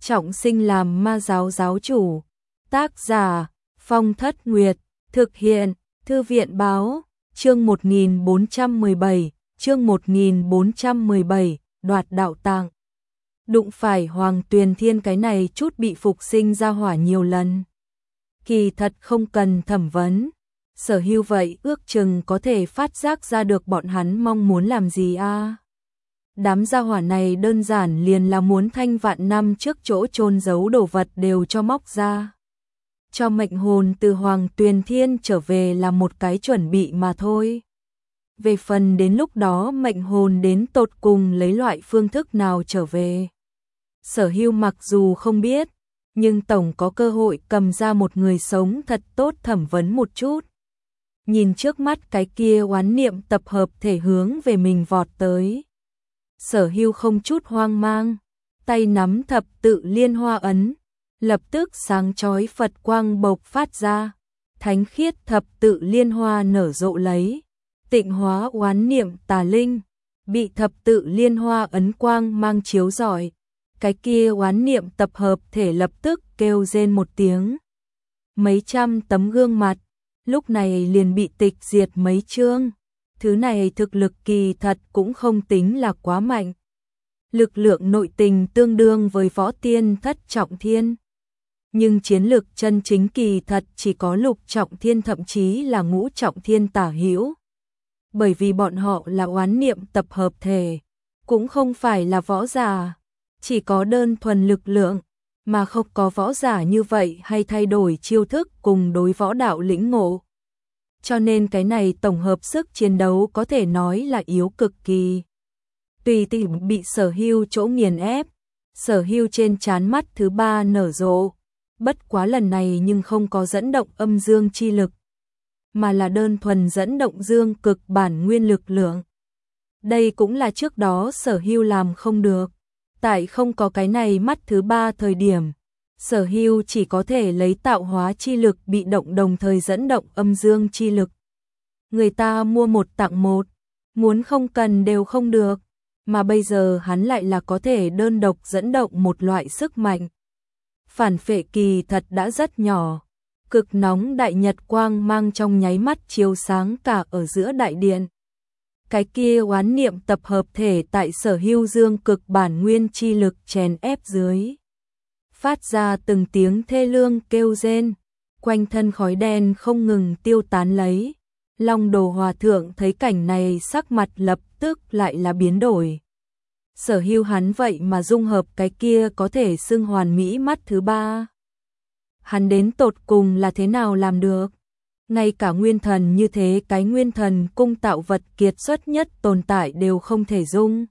trọng sinh làm ma giáo giáo chủ. Tác giả Phong Thất Nguyệt, thực hiện Thư viện báo, chương 1417, đoạt đạo tạng. Đụng phải Hoàng Tuyền Thiên cái này chút bị phục sinh ra hỏa nhiều lần. Kỳ thật không cần thẩm vấn. Sở Hưu vậy ước chừng có thể phát giác ra được bọn hắn mong muốn làm gì a. Đám gia hỏa này đơn giản liền là muốn thanh vạn năm trước chỗ chôn giấu đồ vật đều cho móc ra. Cho mệnh hồn từ Hoàng Tuyền Thiên trở về là một cái chuẩn bị mà thôi. Về phần đến lúc đó mệnh hồn đến tột cùng lấy loại phương thức nào trở về. Sở Hưu mặc dù không biết, nhưng tổng có cơ hội cầm ra một người sống thật tốt thẩm vấn một chút. Nhìn trước mắt cái kia oán niệm tập hợp thể hướng về mình vọt tới. Sở Hưu không chút hoang mang, tay nắm thập tự liên hoa ấn, lập tức sáng chói Phật quang bộc phát ra, thánh khiết thập tự liên hoa nở rộ lấy, tịnh hóa oán niệm tà linh, bị thập tự liên hoa ấn quang mang chiếu rọi, cái kia oán niệm tập hợp thể lập tức kêu rên một tiếng. Mấy trăm tấm gương mặt, lúc này liền bị tịch diệt mấy chương. Thứ này thực lực kỳ thật cũng không tính là quá mạnh. Lực lượng nội tình tương đương với võ tiên thất trọng thiên. Nhưng chiến lực chân chính kỳ thật chỉ có lục trọng thiên thậm chí là ngũ trọng thiên tả hữu. Bởi vì bọn họ là oán niệm tập hợp thể, cũng không phải là võ giả, chỉ có đơn thuần lực lượng, mà không có võ giả như vậy hay thay đổi chiêu thức cùng đối võ đạo lĩnh ngộ. Cho nên cái này tổng hợp sức chiến đấu có thể nói là yếu cực kỳ. Tùy tiện bị Sở Hưu chỗ nghiền ép, Sở Hưu trên trán mắt thứ ba nở rộ, bất quá lần này nhưng không có dẫn động âm dương chi lực, mà là đơn thuần dẫn động dương cực bản nguyên lực lượng. Đây cũng là trước đó Sở Hưu làm không được, tại không có cái này mắt thứ ba thời điểm. Sở Hưu chỉ có thể lấy tạo hóa chi lực bị động đồng thời dẫn động âm dương chi lực. Người ta mua một tặng một, muốn không cần đều không được, mà bây giờ hắn lại là có thể đơn độc dẫn động một loại sức mạnh. Phản phệ kỳ thật đã rất nhỏ, cực nóng đại nhật quang mang trong nháy mắt chiếu sáng cả ở giữa đại điện. Cái kia oán niệm tập hợp thể tại Sở Hưu dương cực bản nguyên chi lực chèn ép dưới, phát ra từng tiếng thê lương kêu rên, quanh thân khói đen không ngừng tiêu tán lấy. Long Đồ Hòa Thượng thấy cảnh này sắc mặt lập tức lại là biến đổi. Sở Hưu hắn vậy mà dung hợp cái kia có thể xưng hoàn mỹ mắt thứ ba. Hắn đến tột cùng là thế nào làm được? Ngay cả nguyên thần như thế cái nguyên thần cung tạo vật kiệt xuất nhất tồn tại đều không thể dung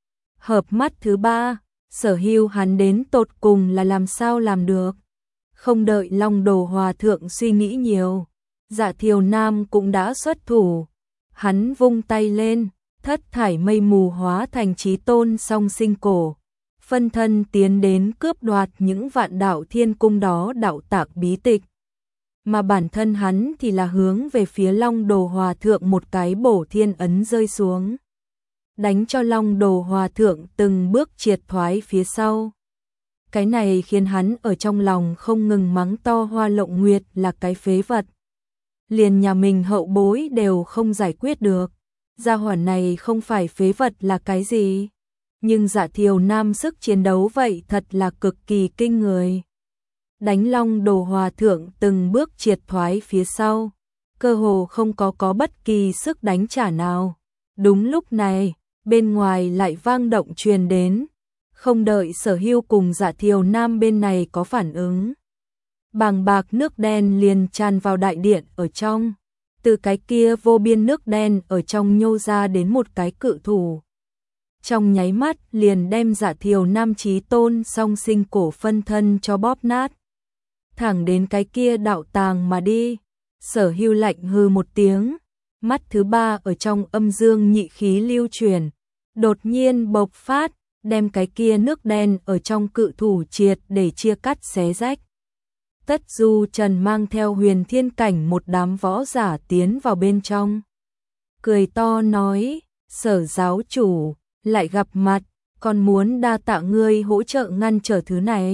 hợp mắt thứ ba. Sở Hưu hắn đến tột cùng là làm sao làm được? Không đợi Long Đồ Hòa Thượng suy nghĩ nhiều, Dạ Thiều Nam cũng đã xuất thủ. Hắn vung tay lên, thất thải mây mù hóa thành chí tôn song sinh cổ, phân thân tiến đến cướp đoạt những vạn đạo thiên cung đó đạo tạng bí tịch. Mà bản thân hắn thì là hướng về phía Long Đồ Hòa Thượng một cái bổ thiên ấn rơi xuống, đánh cho Long Đồ Hòa Thượng từng bước triệt thoái phía sau. Cái này khiến hắn ở trong lòng không ngừng mắng to Hoa Lộng Nguyệt là cái phế vật. Liền nhà mình hậu bối đều không giải quyết được. Gia hỏa này không phải phế vật là cái gì? Nhưng Dạ Thiều Nam sức chiến đấu vậy thật là cực kỳ kinh người. Đánh Long Đồ Hòa Thượng từng bước triệt thoái phía sau, cơ hồ không có bất kỳ sức đánh trả nào. Đúng lúc này, bên ngoài lại vang động truyền đến, không đợi Sở Hưu cùng Dạ Thiều Nam bên này có phản ứng. Bàng bạc nước đen liền tràn vào đại điện ở trong, từ cái kia vô biên nước đen ở trong nhô ra đến một cái cự thủ. Trong nháy mắt liền đem Dạ Thiều Nam chí tôn song sinh cổ phân thân cho bóp nát. Thẳng đến cái kia đạo tàng mà đi. Sở Hưu lạnh hừ một tiếng, mắt thứ ba ở trong âm dương nhị khí lưu chuyển, đột nhiên bộc phát, đem cái kia nước đen ở trong cự thủ triệt để chia cắt xé rách. Tất Du Trần mang theo Huyền Thiên cảnh một đám võ giả tiến vào bên trong, cười to nói: Sở giáo chủ, lại gặp mặt, còn muốn đa tạ ngươi hỗ trợ ngăn trở thứ này.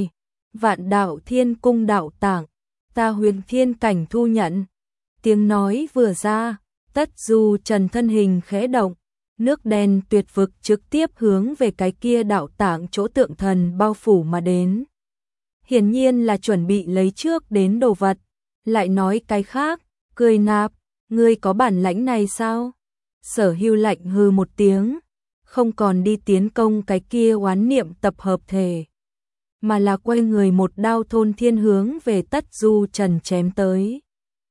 Vạn Đạo Thiên Cung đạo tạng, ta Huyền Thiên Cảnh thu nhận. Tiếng nói vừa ra, Tất Du Trần thân hình khẽ động, nước đen tuyệt vực trực tiếp hướng về cái kia đạo tạng chỗ tượng thần bao phủ mà đến. Hiển nhiên là chuẩn bị lấy trước đến đồ vật, lại nói cái khác, cười nạp, ngươi có bản lãnh này sao? Sở Hưu lạnh hừ một tiếng, không còn đi tiến công cái kia oán niệm tập hợp thể, mà là quay người một đao thôn thiên hướng về Tất Du Trần chém tới.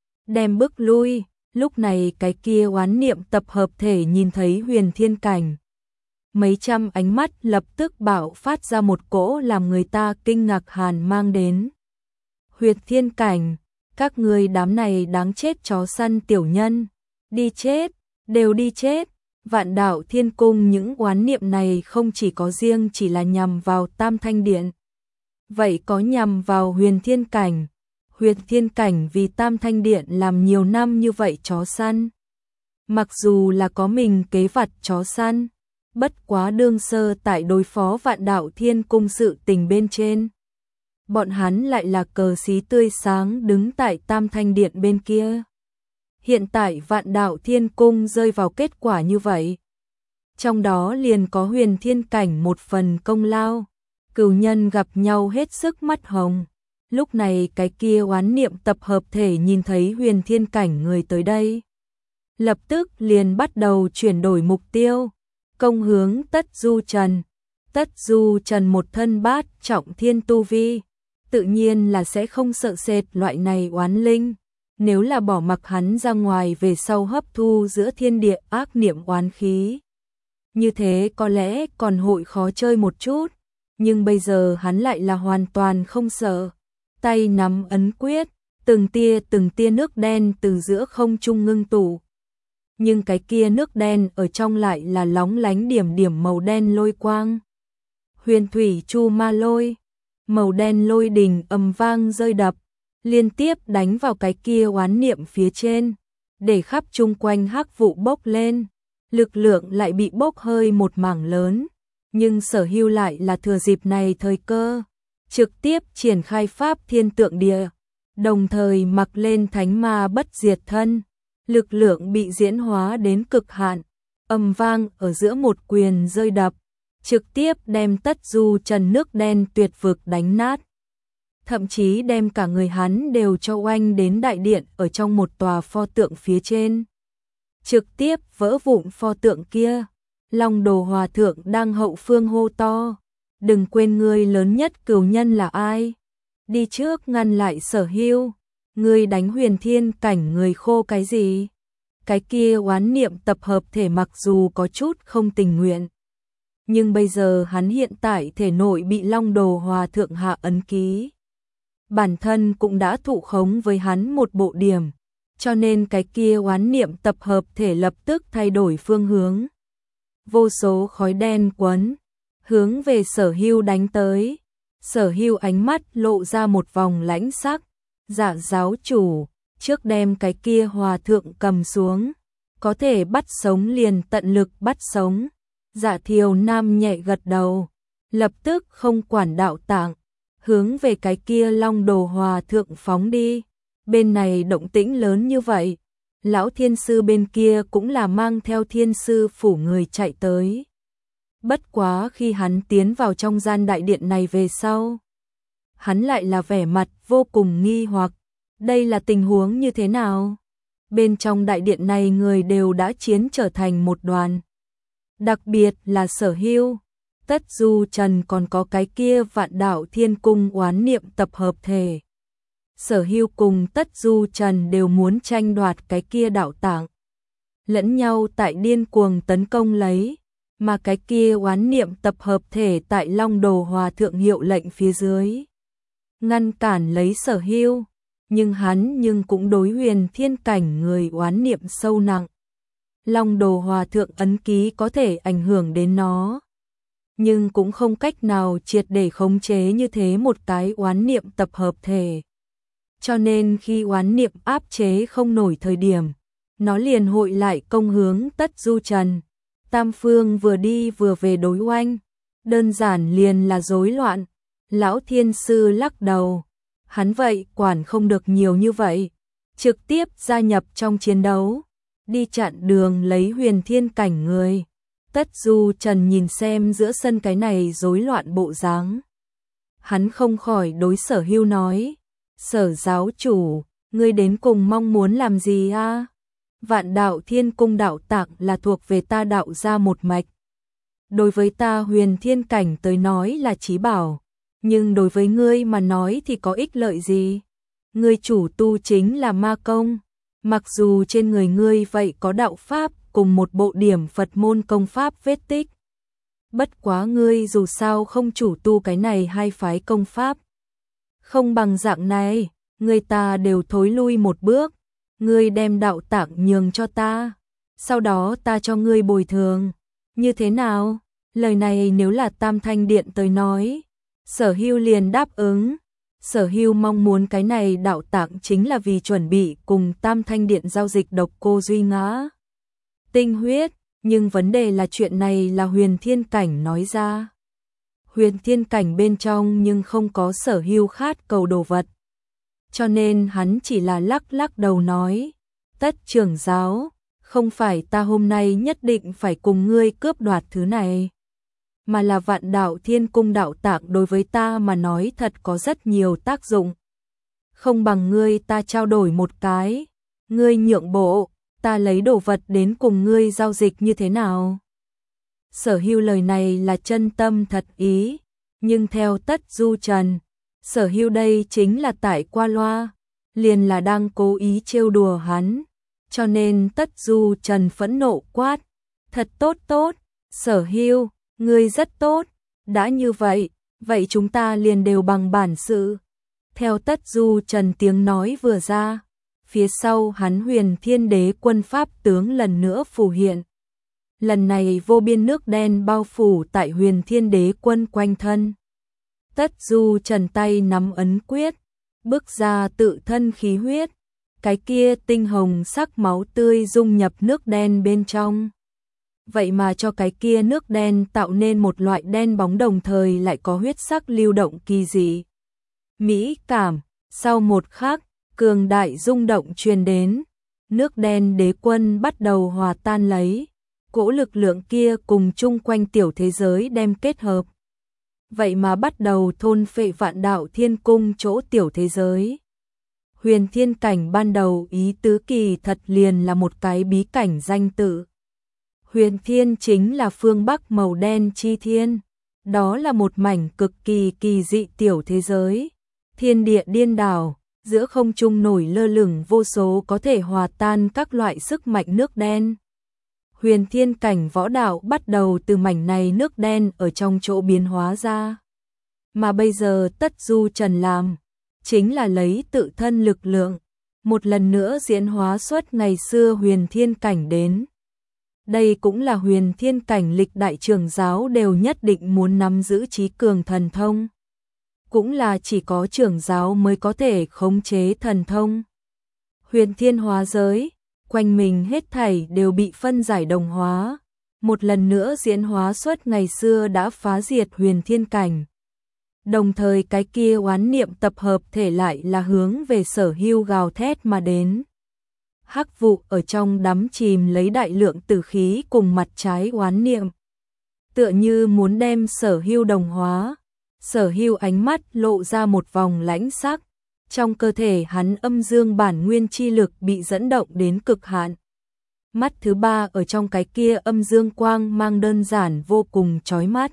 Đem bước lui, lúc này cái kia oán niệm tập hợp thể nhìn thấy Huyền Thiên Cảnh. Mấy trăm ánh mắt lập tức bạo phát ra một cỗ làm người ta kinh ngạc hàn mang đến. Huyền Thiên Cảnh, các ngươi đám này đáng chết chó săn tiểu nhân, đi chết, đều đi chết. Vạn Đạo Thiên Cung những oán niệm này không chỉ có riêng chỉ là nhằm vào Tam Thanh Điện. Vậy có nhằm vào Huyền Thiên Cảnh. Huyền Thiên Cảnh vì Tam Thanh Điện làm nhiều năm như vậy chó săn. Mặc dù là có mình kế vặt chó săn, bất quá đương sơ tại đối phó Vạn Đạo Thiên Cung sự tình bên trên. Bọn hắn lại là cờ xí tươi sáng đứng tại Tam Thanh Điện bên kia. Hiện tại Vạn Đạo Thiên Cung rơi vào kết quả như vậy. Trong đó liền có Huyền Thiên Cảnh một phần công lao. Cửu nhân gặp nhau hết sức mắt hồng. Lúc này cái kia oán niệm tập hợp thể nhìn thấy Huyền Thiên Cảnh người tới đây. Lập tức liền bắt đầu chuyển đổi mục tiêu. Công hướng Tất Du Trần. Tất Du Trần một thân bát trọng thiên tu vi. Tự nhiên là sẽ không sợ sệt loại này oán linh. Nếu là bỏ mặc hắn ra ngoài về sau hấp thu giữa thiên địa ác niệm oán khí. Như thế có lẽ còn hội khó chơi một chút. Nhưng bây giờ hắn lại là hoàn toàn không sợ. Tay nắm ấn quyết, từng tia nước đen từ giữa không trung ngưng tụ. Nhưng cái kia nước đen ở trong lại là lóng lánh điểm điểm màu đen lôi quang. Huyền thủy chu ma lôi, màu đen lôi đình ầm vang rơi đập, liên tiếp đánh vào cái kia oán niệm phía trên, để khắp chung quanh hắc vụ bốc lên, lực lượng lại bị bốc hơi một mảng lớn. Nhưng Sở Hưu lại là thừa dịp này thời cơ, trực tiếp triển khai pháp thiên tượng địa, đồng thời mặc lên thánh ma bất diệt thân, lực lượng bị diễn hóa đến cực hạn, ầm vang ở giữa một quyền rơi đập, trực tiếp đem Tất Du Trần nước đen tuyệt vực đánh nát. Thậm chí đem cả người hắn đều cho oanh đến đại điện ở trong một tòa pho tượng phía trên. Trực tiếp vỡ vụn pho tượng kia. Long Đồ Hòa Thượng đang hậu phương hô to. Đừng quên ngươi lớn nhất cửu nhân là ai. Đi trước ngăn lại Sở Hưu. Ngươi đánh Huyền Thiên Cảnh người khô cái gì? Cái kia oán niệm tập hợp thể mặc dù có chút không tình nguyện. Nhưng bây giờ hắn hiện tại thể nội bị Long Đồ Hòa Thượng hạ ấn ký. Bản thân cũng đã thụ khống với hắn một bộ điểm. Cho nên cái kia oán niệm tập hợp thể lập tức thay đổi phương hướng. Vô số khói đen quấn, hướng về Sở Hưu đánh tới. Sở Hưu ánh mắt lộ ra một vòng lãnh sắc. Dạ giáo chủ, trước đem cái kia hòa thượng cầm xuống. Có thể bắt sống liền tận lực bắt sống. Dạ Thiều Nam nhẹ gật đầu. Lập tức không quản đạo tạng. Hướng về cái kia Long Đồ Hòa Thượng phóng đi. Bên này động tĩnh lớn như vậy. Lão thiên sư bên kia cũng là mang theo thiên sư phủ người chạy tới. Bất quá khi hắn tiến vào trong gian đại điện này về sau, hắn lại là vẻ mặt vô cùng nghi hoặc. Đây là tình huống như thế nào? Bên trong đại điện này người đều đã chiến trở thành một đoàn. Đặc biệt là Sở Hưu, Tất Du Trần còn có cái kia Vạn Đạo Thiên Cung oán niệm tập hợp thể. Sở Hưu cùng Tất Du Trần đều muốn tranh đoạt cái kia đạo tạng. Lẫn nhau tại điên cuồng tấn công lấy, mà cái kia oán niệm tập hợp thể tại Long Đồ Hòa Thượng hiệu lệnh phía dưới. Ngăn cản lấy Sở Hưu, nhưng hắn cũng đối Huyền Thiên Cảnh người oán niệm sâu nặng. Long Đồ Hòa Thượng ấn ký có thể ảnh hưởng đến nó, nhưng cũng không cách nào triệt để khống chế như thế một cái oán niệm tập hợp thể. Cho nên khi oán niệm áp chế không nổi thời điểm, nó liền hội lại công hướng Tất Du Trần. Tam phương vừa đi vừa về đối oanh, đơn giản liền là rối loạn. Lão thiên sư lắc đầu, hắn vậy quản không được nhiều như vậy, trực tiếp gia nhập trong chiến đấu, đi chặn đường lấy huyền thiên cảnh người. Tất Du Trần nhìn xem giữa sân cái này rối loạn bộ dáng. Hắn không khỏi đối Sở Hưu nói, Sở giáo chủ, ngươi đến cùng mong muốn làm gì a? Vạn đạo thiên cung đạo tạng là thuộc về ta đạo gia một mạch. Đối với ta huyền thiên cảnh tới nói là chí bảo, nhưng đối với ngươi mà nói thì có ích lợi gì? Ngươi chủ tu chính là ma công, mặc dù trên người ngươi vậy có đạo pháp cùng một bộ điểm Phật môn công pháp vết tích. Bất quá ngươi dù sao không chủ tu cái này hai phái công pháp. Không bằng dạng này, người ta đều thối lui một bước, ngươi đem đạo tạng nhường cho ta, sau đó ta cho ngươi bồi thường. Như thế nào? Lời này nếu là Tam Thanh Điện tới nói, Sở Hưu liền đáp ứng. Sở Hưu mong muốn cái này đạo tạng chính là vì chuẩn bị cùng Tam Thanh Điện giao dịch độc cô Duy Ngã tinh huyết, nhưng vấn đề là chuyện này là huyền thiên cảnh nói ra. Huyền thiên cảnh bên trong nhưng không có Sở Hưu khát cầu đồ vật. Cho nên hắn chỉ là lắc lắc đầu nói, Tất trưởng giáo, không phải ta hôm nay nhất định phải cùng ngươi cướp đoạt thứ này, mà là vạn đạo thiên cung đạo tạng đối với ta mà nói thật có rất nhiều tác dụng. Không bằng ngươi ta trao đổi một cái, ngươi nhượng bộ, ta lấy đồ vật đến cùng ngươi giao dịch như thế nào? Sở Hưu lời này là chân tâm thật ý, nhưng theo Tất Du Trần, Sở Hưu đây chính là tại qua loa, liền là đang cố ý trêu đùa hắn, cho nên Tất Du Trần phẫn nộ quát, thật tốt tốt, Sở Hưu, ngươi rất tốt, đã như vậy, vậy chúng ta liền đều bằng bản sự. Theo Tất Du Trần tiếng nói vừa ra, phía sau hắn Huyền Thiên Đế quân pháp tướng lần nữa phù hiện. Lần này vô biên nước đen bao phủ tại Huyền Thiên Đế quân quanh thân. Tất Du Trần tay nắm ấn quyết, bước ra tự thân khí huyết, cái kia tinh hồng sắc máu tươi dung nhập nước đen bên trong. Vậy mà cho cái kia nước đen tạo nên một loại đen bóng đồng thời lại có huyết sắc lưu động kỳ dị. Mỹ cảm, sau một khắc, cường đại rung động truyền đến, nước đen đế quân bắt đầu hòa tan lấy, cỗ lực lượng kia cùng chung quanh tiểu thế giới đem kết hợp. Vậy mà bắt đầu thôn phệ vạn đạo thiên cung chỗ tiểu thế giới. Huyền thiên cảnh ban đầu ý tứ kỳ thật liền là một cái bí cảnh danh tự. Huyền thiên chính là phương Bắc màu đen chi thiên, đó là một mảnh cực kỳ kỳ dị tiểu thế giới. Thiên địa điên đảo, giữa không trung nổi lơ lửng vô số có thể hòa tan các loại sức mạnh nước đen. Huyền thiên cảnh võ đạo bắt đầu từ mảnh này nước đen ở trong chỗ biến hóa ra. Mà bây giờ Tất Du Trần làm, chính là lấy tự thân lực lượng, một lần nữa diễn hóa xuất ngày xưa huyền thiên cảnh đến. Đây cũng là huyền thiên cảnh lịch đại trưởng giáo đều nhất định muốn nắm giữ trí cường thần thông. Cũng là chỉ có trưởng giáo mới có thể khống chế thần thông. Huyền thiên hóa giới, quanh mình hết thảy đều bị phân giải đồng hóa, một lần nữa diễn hóa xuất ngày xưa đã phá diệt huyền thiên cảnh. Đồng thời cái kia oán niệm tập hợp thể lại là hướng về Sở Hưu gào thét mà đến. Hắc vụ ở trong đắm chìm lấy đại lượng tử khí cùng mặt trái oán niệm, tựa như muốn đem Sở Hưu đồng hóa. Sở Hưu ánh mắt lộ ra một vòng lãnh sắc, trong cơ thể hắn âm dương bản nguyên chi lực bị dẫn động đến cực hạn. Mắt thứ ba ở trong cái kia âm dương quang mang đơn giản vô cùng chói mắt.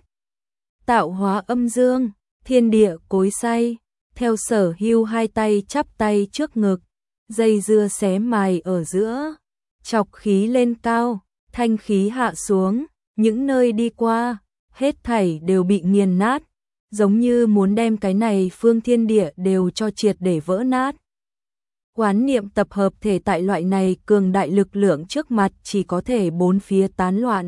Tạo hóa âm dương, thiên địa cối xay, theo Sở Hưu hai tay chắp tay trước ngực, dây dưa xé mài ở giữa, chọc khí lên cao, thanh khí hạ xuống, những nơi đi qua, hết thảy đều bị nghiền nát, giống như muốn đem cái này phương thiên địa đều cho triệt để vỡ nát. Quán niệm tập hợp thể tại loại này cường đại lực lượng trước mặt chỉ có thể bốn phía tán loạn.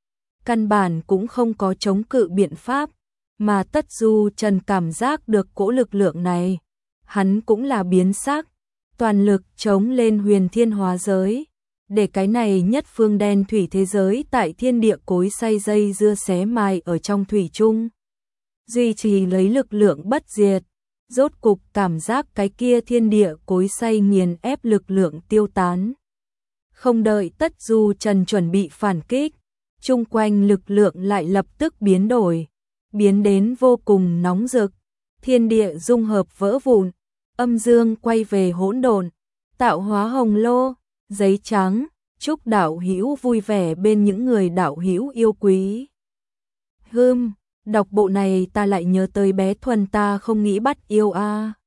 Căn bản cũng không có chống cự biện pháp, mà Tất Du Trần cảm giác được cỗ lực lượng này. Hắn cũng là biến sắc, toàn lực chống lên huyền thiên hóa giới, để cái này nhất phương đen thủy thế giới tại thiên địa cối xay dây dưa xé mài ở trong thủy chung. duy trì lấy lực lượng bất diệt. Rốt cục cảm giác cái kia thiên địa cối xay nghiền ép lực lượng tiêu tán. Không đợi Tất Du Trần chuẩn bị phản kích, chung quanh lực lượng lại lập tức biến đổi, biến đến vô cùng nóng rực, thiên địa dung hợp vỡ vụn, âm dương quay về hỗn độn, tạo hóa hồng lô, giấy trắng, chúc đạo hữu vui vẻ bên những người đạo hữu yêu quý. Đọc bộ này ta lại nhớ tới bé Thuần ta không nghĩ bắt yêu a.